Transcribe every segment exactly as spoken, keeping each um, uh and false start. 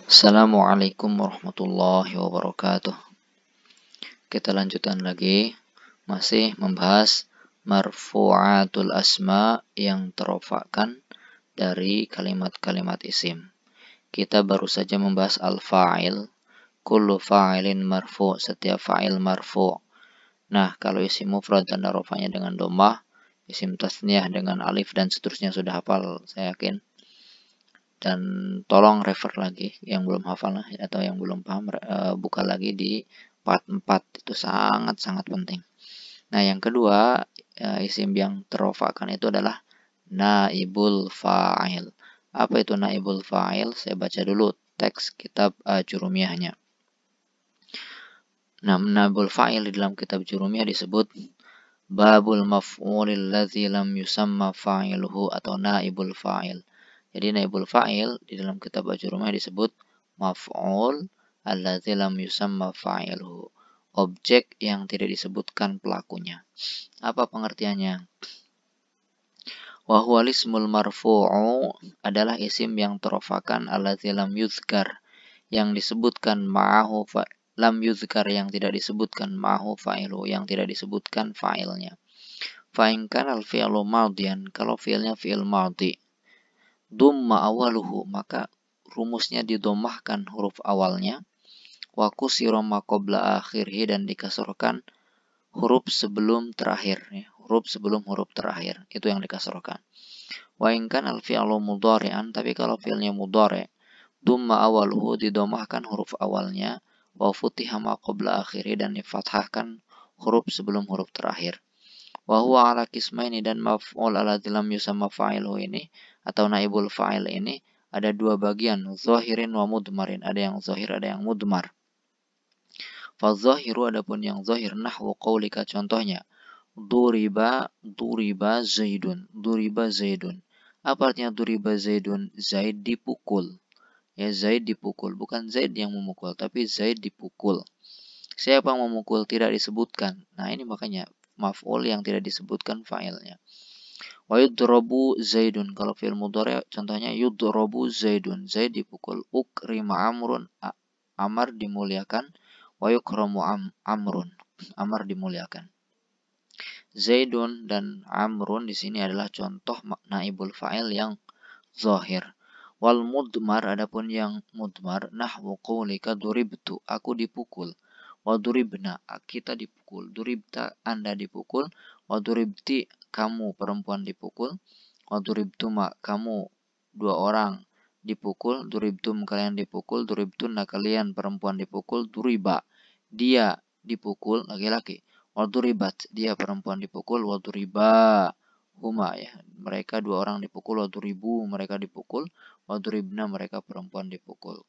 Assalamualaikum warahmatullahi wabarakatuh. Kita lanjutkan lagi, masih membahas marfu'atul asma yang terofakkan dari kalimat-kalimat isim. Kita baru saja membahas al-fa'il, kullu fa'ilin marfu', setiap fa'il marfu'. Nah, kalau isim mufrad tanda rofanya dengan dhammah, isim tasniyah dengan alif dan seterusnya sudah hafal, saya yakin. Dan tolong refer lagi yang belum hafal atau yang belum paham, uh, buka lagi di part empat, itu sangat-sangat penting. Nah, yang kedua, uh, isim yang terofakkan itu adalah naibul fa'il. Apa itu naibul fa'il? Saya baca dulu teks kitab uh, Jurumiyahnya. Nah, naibul fa'il di dalam kitab Jurumiyah disebut babul maf'ulil ladzi lam yusamma fa'iluhu atau naibul fa'il. Jadi naibul fa'il di dalam kitab Ajurumiyah disebut maf'ul alladzi lam yusamma fa'iluhu. Objek yang tidak disebutkan pelakunya. Apa pengertiannya? Wa huwal ismul marfu'u adalah isim yang terofakan alladzi lam yuzkar, yang disebutkan ma'ahu fa lam yuzkar yang tidak disebutkan ma'ahu fa'ilu, yang tidak disebutkan fa'ilnya. Fa in kana al-fi'lu madhiyan, kalau fi'ilnya fi'il madhi, dumma awaluhu, maka rumusnya didomahkan huruf awalnya, wa kusira ma qabla akhirih, dan dikasrokan huruf sebelum terakhir, ya. Huruf sebelum huruf terakhir itu yang dikasrokan. Wa in kana al-fi'lu mudhari'an, tapi kalau fi'ilnya mudhari', dumma awaluhu, didomahkan huruf awalnya, wa futiha ma qabla akhirih, dan difathahkan huruf sebelum huruf terakhir. Wa huwa ala qismaini, dan maf'ul alladzi lam yusamma fa'iluhu ini atau naibul fa'il ini ada dua bagian, zahirin wa mudmarin. Ada yang zahir, ada yang mudmar. Fa zahiru, adapun yang zahir, nahwu qaulika, contohnya duriba duriba zaidun, duriba zaidun. Apa artinya duriba zaidun? Zaid dipukul. Ya, Zaid dipukul, bukan Zaid yang memukul, tapi Zaid dipukul. Siapa yang memukul? Tidak disebutkan. Nah, ini makanya maf'ul yang tidak disebutkan fa'ilnya. Wa yudrabu Zaidun, kalau fi'il mudhari' contohnya yudrabu Zaidun, Zaid dipukul. Ukrima Amrun, Amar dimuliakan. Wa yukramu am, Amrun, Amar dimuliakan. Zaidun dan Amrun di sini adalah contoh naibul fa'il yang zahir. Wal mudmar, adapun yang mudmar, nahwu qaulika duribtu, aku dipukul. Wa duribna, kita dipukul. Duribta, Anda dipukul. Wa duribti, kamu perempuan dipukul. Wa duribtuma, kamu dua orang dipukul. Duribtum, kalian dipukul. Duribtunna, kalian perempuan dipukul. Duriba, dia dipukul, laki-laki. Wa duribat, dia perempuan dipukul. Wa duriba huma, ya, mereka dua orang dipukul. Wa duribu, mereka dipukul. Wa duribna, mereka perempuan dipukul.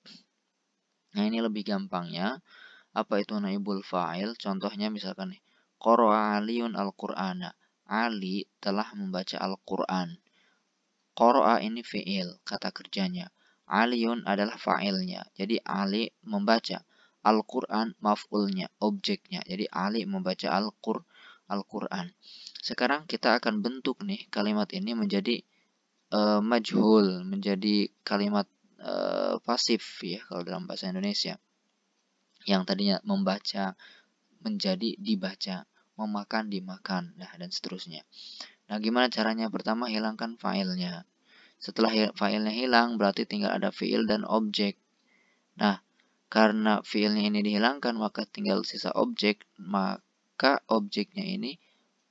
Nah, ini lebih gampangnya. Apa itu naibul fa'il? Contohnya misalkan nih, qara'a Aliun al-Qur'ana, Ali telah membaca Al-Qur'an. Qara'a ini fi'il, kata kerjanya. Aliun adalah fa'ilnya. Jadi Ali membaca. Al-Qur'an maf'ulnya, objeknya. Jadi Ali membaca Al-Qur Al-Qur'an. Sekarang kita akan bentuk nih kalimat ini menjadi uh, majhul, menjadi kalimat uh, pasif, ya, kalau dalam bahasa Indonesia. Yang tadinya membaca menjadi dibaca, memakan dimakan, nah, dan seterusnya. Nah, gimana caranya? Pertama, hilangkan fa'ilnya. Setelah fa'ilnya hilang, berarti tinggal ada fi'il dan objek. Nah, karena fi'ilnya ini dihilangkan, maka tinggal sisa objek, maka objeknya ini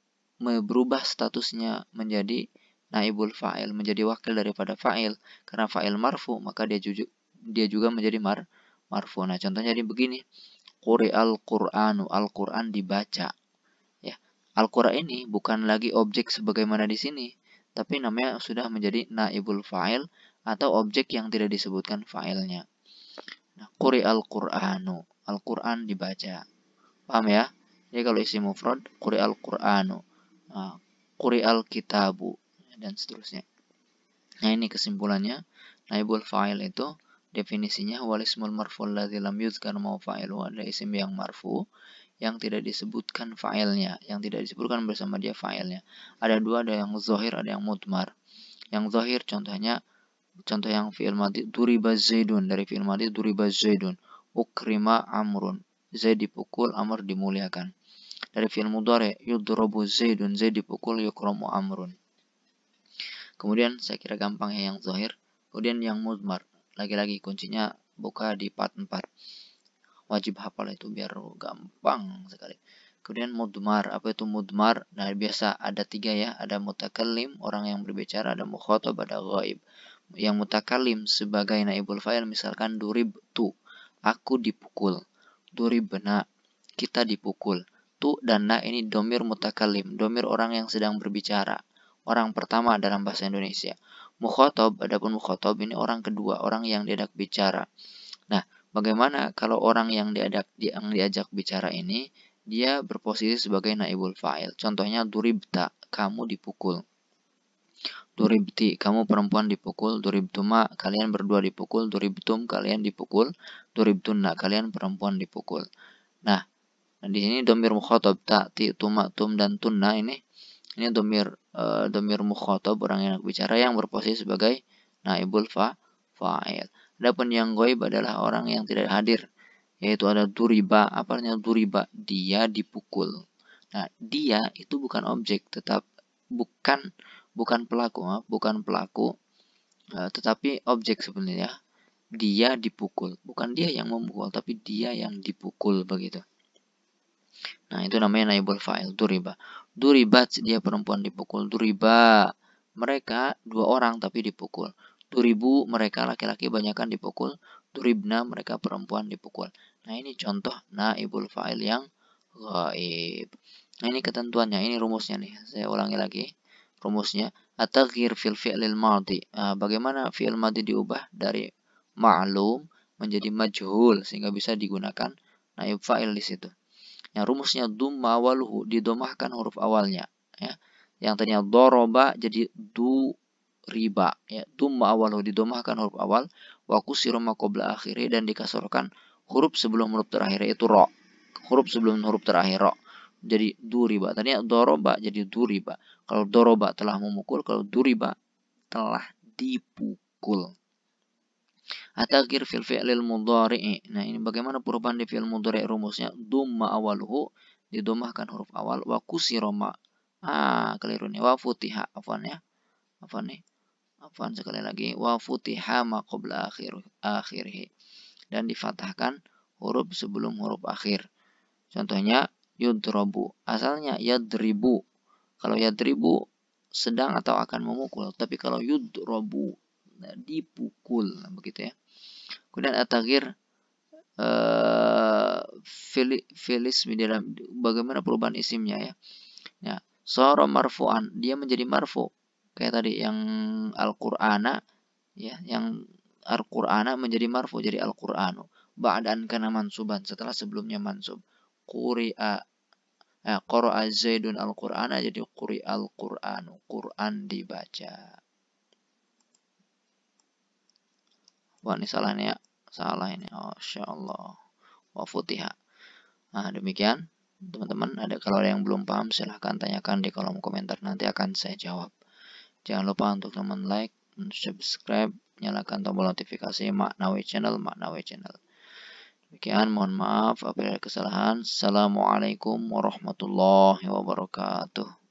berubah statusnya menjadi naibul fa'il, menjadi wakil daripada fa'il. Karena fa'il marfu, maka dia juga, dia juga menjadi mar marfu. Nah, contohnya jadi begini. Quri'al Qur'anu, Al-Qur'an dibaca. Ya, Al-Qur'an ini bukan lagi objek sebagaimana di sini, tapi namanya sudah menjadi naibul fa'il atau objek yang tidak disebutkan fa'ilnya. Nah, Quri'al Qur'anu, Al-Qur'an dibaca. Paham ya? Jadi kalau isi mufrad, Quri'al Qur'anu, nah, Quri'al Kitabu, dan seterusnya. Nah, ini kesimpulannya. Naibul fa'il itu definisinya wal ismul marfu' alladzi lam yuzkar ma fa'iluhu, ada isim yang marfu yang tidak disebutkan fa'ilnya, yang tidak disebutkan bersama dia fa'ilnya. Ada dua, ada yang zahir, ada yang mudmar. Yang zahir contohnya Contoh yang fi'il madhi, duriba Zaidun, dari fi'il madhi duriba Zaidun. Ukrima Amrun, Zaid dipukul, Amr dimuliakan. Dari fi'il mudhari, yudrabu Zaidun, Zaid dipukul, yukramu Amrun. Kemudian saya kira gampang ya yang zahir. Kemudian yang mudmar, lagi-lagi kuncinya buka di part empat. Wajib hafal itu biar gampang sekali. Kemudian mudmar, apa itu mudmar? Nah, biasa ada tiga ya, ada mutakallim, orang yang berbicara, ada mukhatab, ada ghaib. Yang mutakallim sebagai naibul fa'il misalkan durib tu, aku dipukul. Durib na, kita dipukul. Tu dan na ini domir mutakallim, domir orang yang sedang berbicara. Orang pertama dalam bahasa Indonesia. Mukhatab, adapun mukhatab ini orang kedua, orang yang diajak bicara. Nah, bagaimana kalau orang yang diajak yang diajak bicara ini dia berposisi sebagai naibul fa'il. Contohnya duribta, kamu dipukul. Duribti, kamu perempuan dipukul. Duribtuma, kalian berdua dipukul. Duribtum, kalian dipukul. Duribtunna, kalian perempuan dipukul. Nah, di sini domir mukhatab ta, ti, tuma, tum dan tunna ini ini domir uh, domir mukhatab, orang yang bicara yang berposisi sebagai naibul fa fa'il. Adapun yang ghaib adalah orang yang tidak hadir, yaitu ada duriba. Apa artinya duriba? Dia dipukul. Nah, dia itu bukan objek, tetap bukan bukan pelaku, bukan pelaku, uh, tetapi objek sebenarnya. Dia dipukul, bukan dia yang memukul, tapi dia yang dipukul begitu. Nah, itu namanya naibul fa'il, duriba. Duribat, dia perempuan dipukul. Duriba, mereka dua orang tapi dipukul. Duribu, mereka laki-laki banyakan dipukul. Duribna, mereka perempuan dipukul. Nah, ini contoh naibul fa'il yang ghaib. Nah, ini ketentuannya, ini rumusnya nih. Saya ulangi lagi rumusnya. At-taghyir fil fi'lil madhi. Nah, bagaimana fi'il madhi diubah dari ma'lum menjadi majhul sehingga bisa digunakan naib fa'il di situ. Yang rumusnya dumma awaluhu, didomahkan huruf awalnya ya. Yang tadinya doroba jadi du riba ya. Dumma awaluhu, didomahkan huruf awal, wa kusira ma qabla akhiri, dan dikasurkan huruf sebelum huruf terakhir yaitu ro. Huruf sebelum huruf terakhir ro. Jadi du riba. Tadinya doroba jadi du riba. Kalau doroba telah memukul, kalau du riba telah dipukul. At-taghyir fil fi'lil mudhari'i. Nah, ini bagaimana perubahan di fi'il mudhari' rumusnya? Dumma awaluhu, didomahkan huruf awal, wa kusira ma. Ah, keliru nih. Wa futiha, afwan ya. Afwan nih. Afwan sekali lagi. Wa futiha ma qabla akhir akhirih. Dan difatahkan huruf sebelum huruf akhir. Contohnya yudrabu. Asalnya yadribu. Kalau yadribu sedang atau akan memukul, tapi kalau yudrabu nah, dipukul, nah, begitu ya. Kemudian at-taghyir uh, filis di dalam bagaimana perubahan isimnya ya. Ya, sara marfu'an, dia menjadi marfu. Kayak tadi yang Al-Qur'ana ya, yang Al-Qur'ana menjadi marfu jadi Al-Qur'anu. Ba'dan kana mansuban, setelah sebelumnya mansub. Quri'a eh, qara'a Zaidun Al-Qur'ana jadi quri'al Qur'anu, Quran dibaca. Wah, ini salah nih ya. Salah ini. Oh, insyaallah. Wa futiha. Nah, demikian teman-teman. Ada kalau ada yang belum paham silahkan tanyakan di kolom komentar, nanti akan saya jawab. Jangan lupa untuk teman like, subscribe, nyalakan tombol notifikasi Maknawi Channel, Maknawi Channel. Demikian, mohon maaf apabila ada kesalahan. Assalamualaikum warahmatullahi wabarakatuh.